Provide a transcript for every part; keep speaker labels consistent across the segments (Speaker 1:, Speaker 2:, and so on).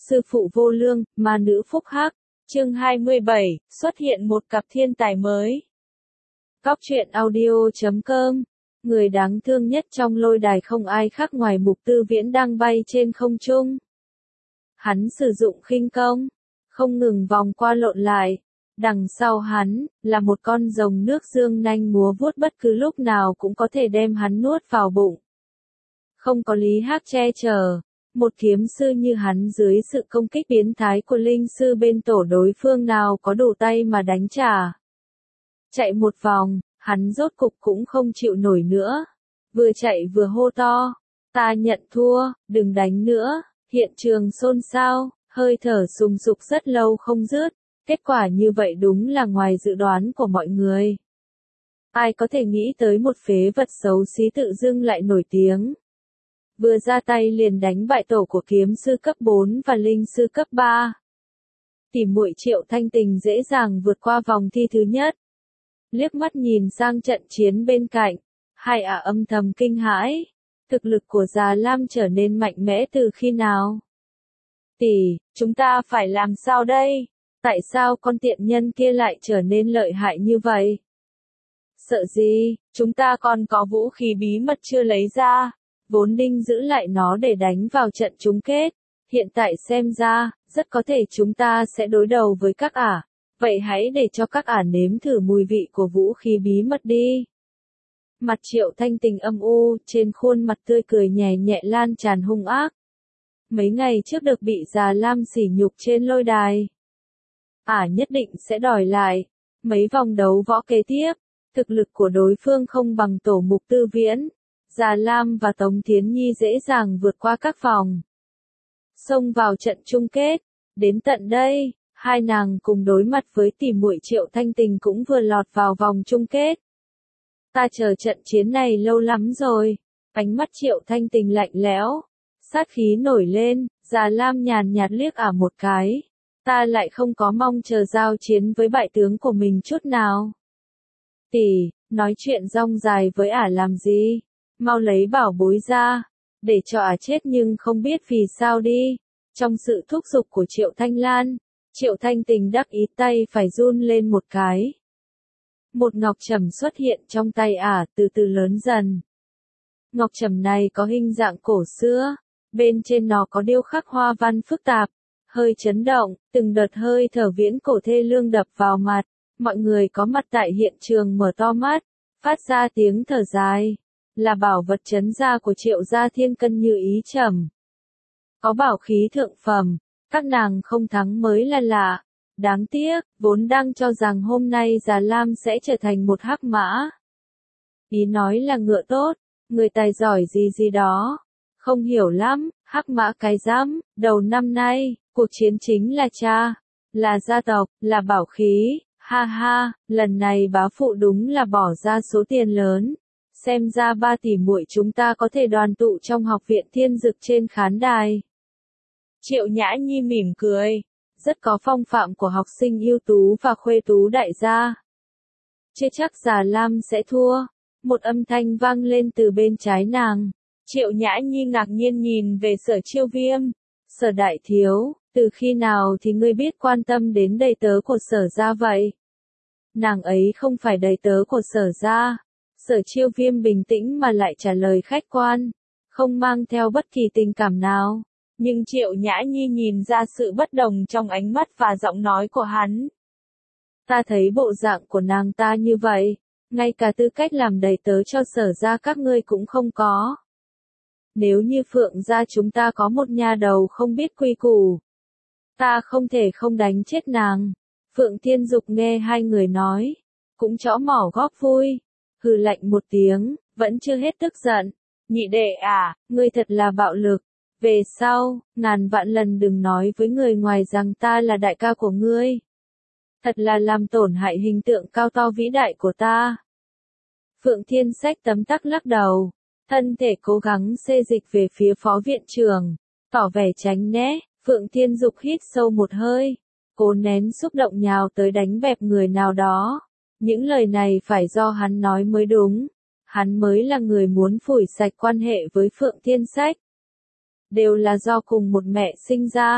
Speaker 1: sư phụ vô lương, ma nữ phúc hắc. Chương 27, xuất hiện một cặp thiên tài mới. Cóc truyện audio.com. Người đáng thương nhất trong lôi đài không ai khác ngoài Mục Tư Viễn đang bay trên không trung. Hắn sử dụng khinh công, không ngừng vòng qua lộn lại. Đằng sau hắn, là một con rồng nước dương nanh múa vuốt bất cứ lúc nào cũng có thể đem hắn nuốt vào bụng. Không có Lý Hắc che chở, một kiếm sư như hắn dưới sự công kích biến thái của linh sư bên tổ đối phương nào có đủ tay mà đánh trả. Chạy một vòng, hắn rốt cục cũng không chịu nổi nữa. Vừa chạy vừa hô to, ta nhận thua, đừng đánh nữa. Hiện trường xôn xao, hơi thở sùng sục rất lâu không dứt. Kết quả như vậy đúng là ngoài dự đoán của mọi người. Ai có thể nghĩ tới một phế vật xấu xí tự dưng lại nổi tiếng. Vừa ra tay liền đánh bại tổ của kiếm sư cấp 4 và linh sư cấp 3. Tỉ muội Triệu Thanh Tình dễ dàng vượt qua vòng thi thứ nhất. Liếc mắt nhìn sang trận chiến bên cạnh, hai ả âm thầm kinh hãi. Thực lực của Già Lam trở nên mạnh mẽ từ khi nào? Tỷ, chúng ta phải làm sao đây? Tại sao con tiện nhân kia lại trở nên lợi hại như vậy? Sợ gì, chúng ta còn có vũ khí bí mật chưa lấy ra, vốn định giữ lại nó để đánh vào trận chung kết. Hiện tại xem ra, rất có thể chúng ta sẽ đối đầu với các ả. Vậy hãy để cho các ả nếm thử mùi vị của vũ khí bí mật đi. Mặt Triệu Thanh Tình âm u, trên khuôn mặt tươi cười nhẹ nhẹ lan tràn hung ác. Mấy ngày trước được bị Già Lam sỉ nhục trên lôi đài. Ả nhất định sẽ đòi lại. Mấy vòng đấu võ kế tiếp, thực lực của đối phương không bằng tổ Mục Tư Viễn. Già Lam và Tống Thiến Nhi dễ dàng vượt qua các vòng. Xông vào trận chung kết. Đến tận đây, hai nàng cùng đối mặt với tỷ muội Triệu Thanh Tình cũng vừa lọt vào vòng chung kết. Ta chờ trận chiến này lâu lắm rồi. Ánh mắt Triệu Thanh Tình lạnh lẽo. Sát khí nổi lên, Già Lam nhàn nhạt liếc ả một cái. Ta lại không có mong chờ giao chiến với bại tướng của mình chút nào. Tỷ, nói chuyện rong dài với ả làm gì? Mau lấy bảo bối ra, để cho ả chết nhưng không biết vì sao đi. Trong sự thúc giục của Triệu Thanh Lan, Triệu Thanh Tình đắc ý tay phải run lên một cái. Một ngọc trầm xuất hiện trong tay ả từ từ lớn dần. Ngọc trầm này có hình dạng cổ xưa, bên trên nó có điêu khắc hoa văn phức tạp. Hơi chấn động, từng đợt hơi thở viễn cổ thê lương đập vào mặt, mọi người có mặt tại hiện trường mở to mắt, phát ra tiếng thở dài, là bảo vật trấn gia của Triệu gia Thiên Cân Như Ý Trầm. Có bảo khí thượng phẩm, các nàng không thắng mới là lạ, đáng tiếc, vốn đang cho rằng hôm nay Già Lam sẽ trở thành một hắc mã. Ý nói là ngựa tốt, người tài giỏi gì gì đó, không hiểu lắm, hắc mã cái rắm, đầu năm nay. Cuộc chiến chính là cha, là gia tộc, là bảo khí, ha ha, lần này bá phụ đúng là bỏ ra số tiền lớn. Xem ra ba tỷ muội chúng ta có thể đoàn tụ trong học viện Thiên Dực trên khán đài. Triệu Nhã Nhi mỉm cười, rất có phong phạm của học sinh ưu tú và khuê tú đại gia. Chưa chắc Già Lam sẽ thua, một âm thanh vang lên từ bên trái nàng. Triệu Nhã Nhi ngạc nhiên nhìn về Sở Chiêu Viêm. Sở đại thiếu, từ khi nào thì ngươi biết quan tâm đến đầy tớ của Sở gia vậy? Nàng ấy không phải đầy tớ của Sở gia. Sở Chiêu Viêm bình tĩnh mà lại trả lời khách quan, không mang theo bất kỳ tình cảm nào. Nhưng Triệu Nhã Nhi nhìn ra sự bất đồng trong ánh mắt và giọng nói của hắn. Ta thấy bộ dạng của nàng ta như vậy, ngay cả tư cách làm đầy tớ cho Sở gia các ngươi cũng không có. Nếu như Phượng gia chúng ta có một nha đầu không biết quy củ, ta không thể không đánh chết nàng. Phượng Thiên Dục nghe hai người nói, cũng chõ mỏ góp vui, hừ lạnh một tiếng, vẫn chưa hết tức giận. Nhị đệ à, ngươi thật là bạo lực. Về sau, ngàn vạn lần đừng nói với người ngoài rằng ta là đại ca của ngươi. Thật là làm tổn hại hình tượng cao to vĩ đại của ta. Phượng Thiên Sách tấm tắc lắc đầu. Thân thể cố gắng xê dịch về phía phó viện trưởng, tỏ vẻ tránh né. Phượng Thiên Dục hít sâu một hơi, cố nén xúc động nhào tới đánh bẹp người nào đó. Những lời này phải do hắn nói mới đúng, hắn mới là người muốn phủi sạch quan hệ với Phượng Thiên Sách. Đều là do cùng một mẹ sinh ra,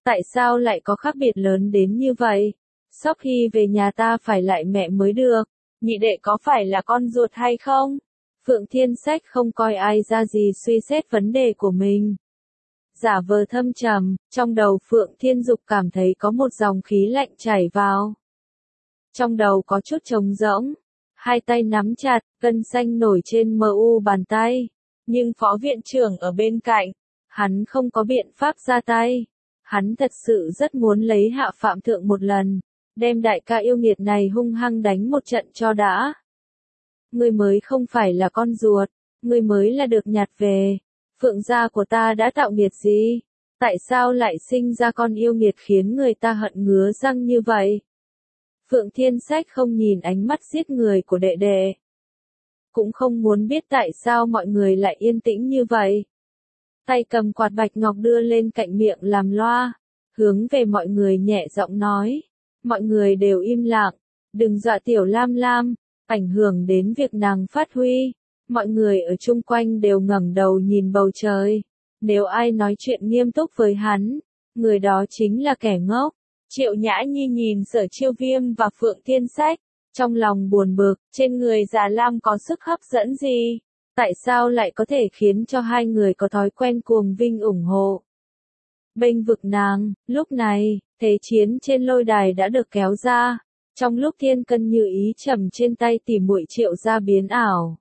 Speaker 1: Tại sao lại có khác biệt lớn đến như vậy? Sóc Hy về nhà ta phải lại mẹ mới được. Nhị đệ có phải là con ruột hay không? Phượng Thiên Sách không coi ai ra gì suy xét vấn đề của mình. Giả vờ thâm trầm, trong đầu Phượng Thiên Dục cảm thấy có một dòng khí lạnh chảy vào. Trong đầu có chút trống rỗng, hai tay nắm chặt, gân xanh nổi trên mu bàn tay. Nhưng phó viện trưởng ở bên cạnh, hắn không có biện pháp ra tay. Hắn thật sự rất muốn lấy Hạ Phạm Thượng một lần, đem đại ca yêu nghiệt này hung hăng đánh một trận cho đã. Ngươi mới không phải là con ruột, ngươi mới là được nhặt về. Phượng gia của ta đã tạo nghiệt gì? Tại sao lại sinh ra con yêu nghiệt khiến người ta hận ngứa răng như vậy? Phượng Thiên Sách không nhìn ánh mắt giết người của đệ đệ. Cũng không muốn biết tại sao mọi người lại yên tĩnh như vậy. Tay cầm quạt bạch ngọc đưa lên cạnh miệng làm loa, hướng về mọi người nhẹ giọng nói. Mọi người đều im lặng, đừng dọa tiểu Lam Lam, ảnh hưởng đến việc nàng phát huy. Mọi người ở chung quanh đều ngẩng đầu nhìn bầu trời. Nếu ai nói chuyện nghiêm túc với hắn, người đó chính là kẻ ngốc. Triệu Nhã Nhi nhìn Sở Chiêu Viêm và Phượng Thiên Sách, trong lòng buồn bực, trên người Già Lam có sức hấp dẫn gì? Tại sao lại có thể khiến cho hai người có thói quen cuồng vinh ủng hộ? Bênh vực nàng, lúc này, thế chiến trên lôi đài đã được kéo ra. Trong lúc Thiên Cân Như Ý trầm trên tay tỉ muội Triệu gia biến ảo.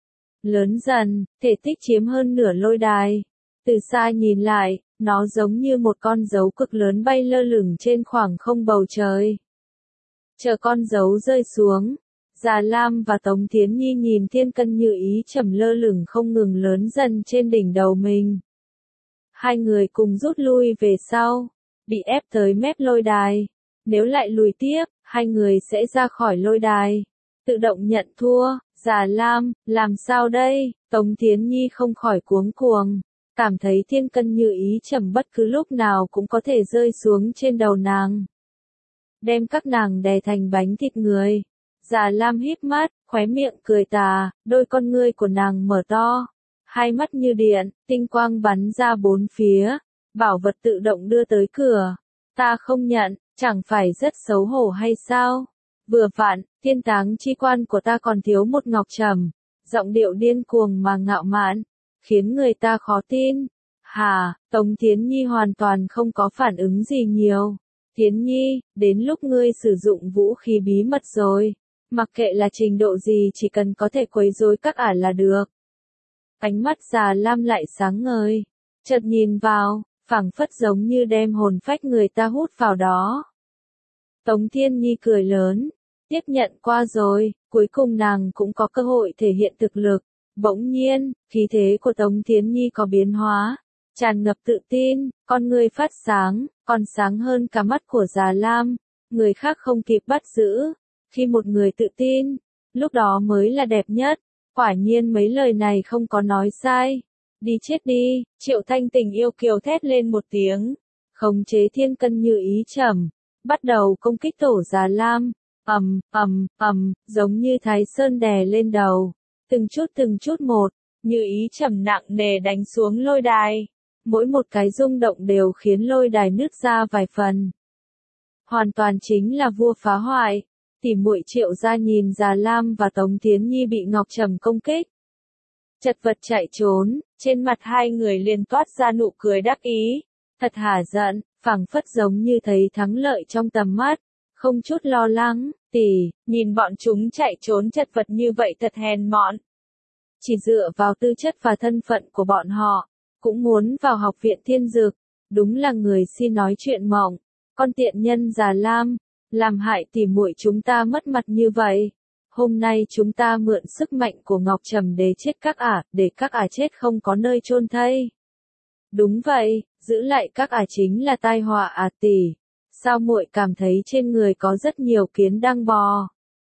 Speaker 1: Lớn dần, thể tích chiếm hơn nửa lôi đài. Từ xa nhìn lại, nó giống như một con dấu cực lớn bay lơ lửng trên khoảng không bầu trời. Chờ con dấu rơi xuống, Già Lam và Tống Thiến Nhi nhìn Thiên Cân Như Ý trầm lơ lửng không ngừng lớn dần trên đỉnh đầu mình. Hai người cùng rút lui về sau, bị ép tới mép lôi đài. Nếu lại lùi tiếp, hai người sẽ ra khỏi lôi đài. Tự động nhận thua. Già Lam, làm sao đây? Tống Thiến Nhi không khỏi cuống cuồng, cảm thấy Thiên Cân Như Ý trầm bất cứ lúc nào cũng có thể rơi xuống trên đầu nàng, đem các nàng đè thành bánh thịt người. Già Lam híp mắt, khóe miệng cười tà, đôi con ngươi của nàng mở to, hai mắt như điện, tinh quang bắn ra bốn phía, bảo vật tự động đưa tới cửa. Ta không nhận, chẳng phải rất xấu hổ hay sao? Vừa vặn, thiên táng chi quan của ta còn thiếu một ngọc trầm. Giọng điệu điên cuồng mà ngạo mạn, khiến người ta khó tin. Hà, Tống Thiến Nhi hoàn toàn không có phản ứng gì nhiều. Thiến Nhi, đến lúc ngươi sử dụng vũ khí bí mật rồi. Mặc kệ là trình độ gì chỉ cần có thể quấy rối các ả là được. Ánh mắt Già Lam lại sáng ngời. Chợt nhìn vào, phảng phất giống như đem hồn phách người ta hút vào đó. Tống Thiên Nhi cười lớn. Tiếp nhận qua rồi, cuối cùng nàng cũng có cơ hội thể hiện thực lực. Bỗng nhiên, khí thế của Tống Thiến Nhi có biến hóa, tràn ngập tự tin, con người phát sáng, còn sáng hơn cả mắt của Già Lam. Người khác không kịp bắt giữ. Khi một người tự tin, lúc đó mới là đẹp nhất. Quả nhiên mấy lời này không có nói sai. Đi chết đi, Triệu Thanh Tình yêu kiều thét lên một tiếng. Khống chế Thiên Cân Như Ý trầm, bắt đầu công kích tổ Già Lam. Giống như Thái Sơn đè lên đầu. Từng chút một, Như Ý trầm nặng nề đánh xuống lôi đài. Mỗi một cái rung động đều khiến lôi đài nứt ra vài phần. Hoàn toàn chính là vua phá hoại. Tỉ muội Triệu gia nhìn Già Lam và Tống Thiến Nhi bị Ngọc Trầm công kích, chật vật chạy trốn, trên mặt hai người liền toát ra nụ cười đắc ý. Thật hả giận, phảng phất giống như thấy thắng lợi trong tầm mắt. Không chút lo lắng, tỷ, nhìn bọn chúng chạy trốn chật vật như vậy thật hèn mọn. Chỉ dựa vào tư chất và thân phận của bọn họ, cũng muốn vào học viện Thiên Dược, đúng là người si nói chuyện mộng. Con tiện nhân Già Lam, làm hại tỉ muội chúng ta mất mặt như vậy. Hôm nay chúng ta mượn sức mạnh của Ngọc Trầm để chết các ả, để các ả chết không có nơi chôn thây. Đúng vậy, giữ lại các ả chính là tai họa à tỷ. Sao muội cảm thấy trên người có rất nhiều kiến đang bò?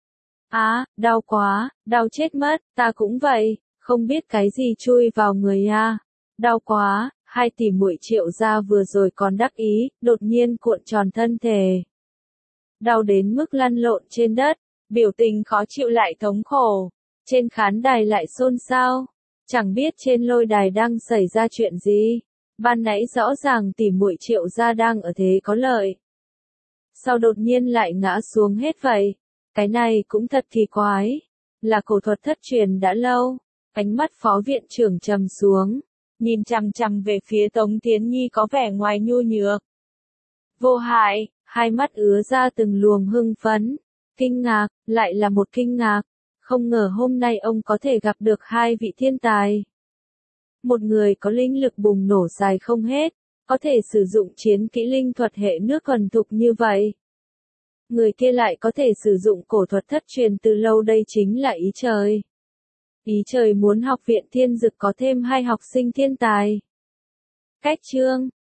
Speaker 1: Đau quá, đau chết mất, ta cũng vậy, không biết cái gì chui vào người à. Đau quá, hai tỷ muội Triệu gia vừa rồi còn đắc ý, đột nhiên cuộn tròn thân thể. Đau đến mức lăn lộn trên đất, biểu tình khó chịu lại thống khổ. Trên khán đài lại xôn xao, chẳng biết trên lôi đài đang xảy ra chuyện gì. Ban nãy rõ ràng tỷ muội Triệu gia đang ở thế có lợi. Sao đột nhiên lại ngã xuống hết vậy? Cái này cũng thật kỳ quái. Là cổ thuật thất truyền đã lâu. Ánh mắt phó viện trưởng trầm xuống. Nhìn chằm chằm về phía Tống Thiến Nhi có vẻ ngoài nhu nhược. Vô hại, hai mắt ứa ra từng luồng hưng phấn. Kinh ngạc, lại là một kinh ngạc. Không ngờ hôm nay ông có thể gặp được hai vị thiên tài. Một người có linh lực bùng nổ dài không hết, có thể sử dụng chiến kỹ linh thuật hệ nước thuần thục như vậy. Người kia lại có thể sử dụng cổ thuật thất truyền từ lâu, đây chính là ý trời. Ý trời muốn học viện thiên dực có thêm hai học sinh thiên tài. Cách chương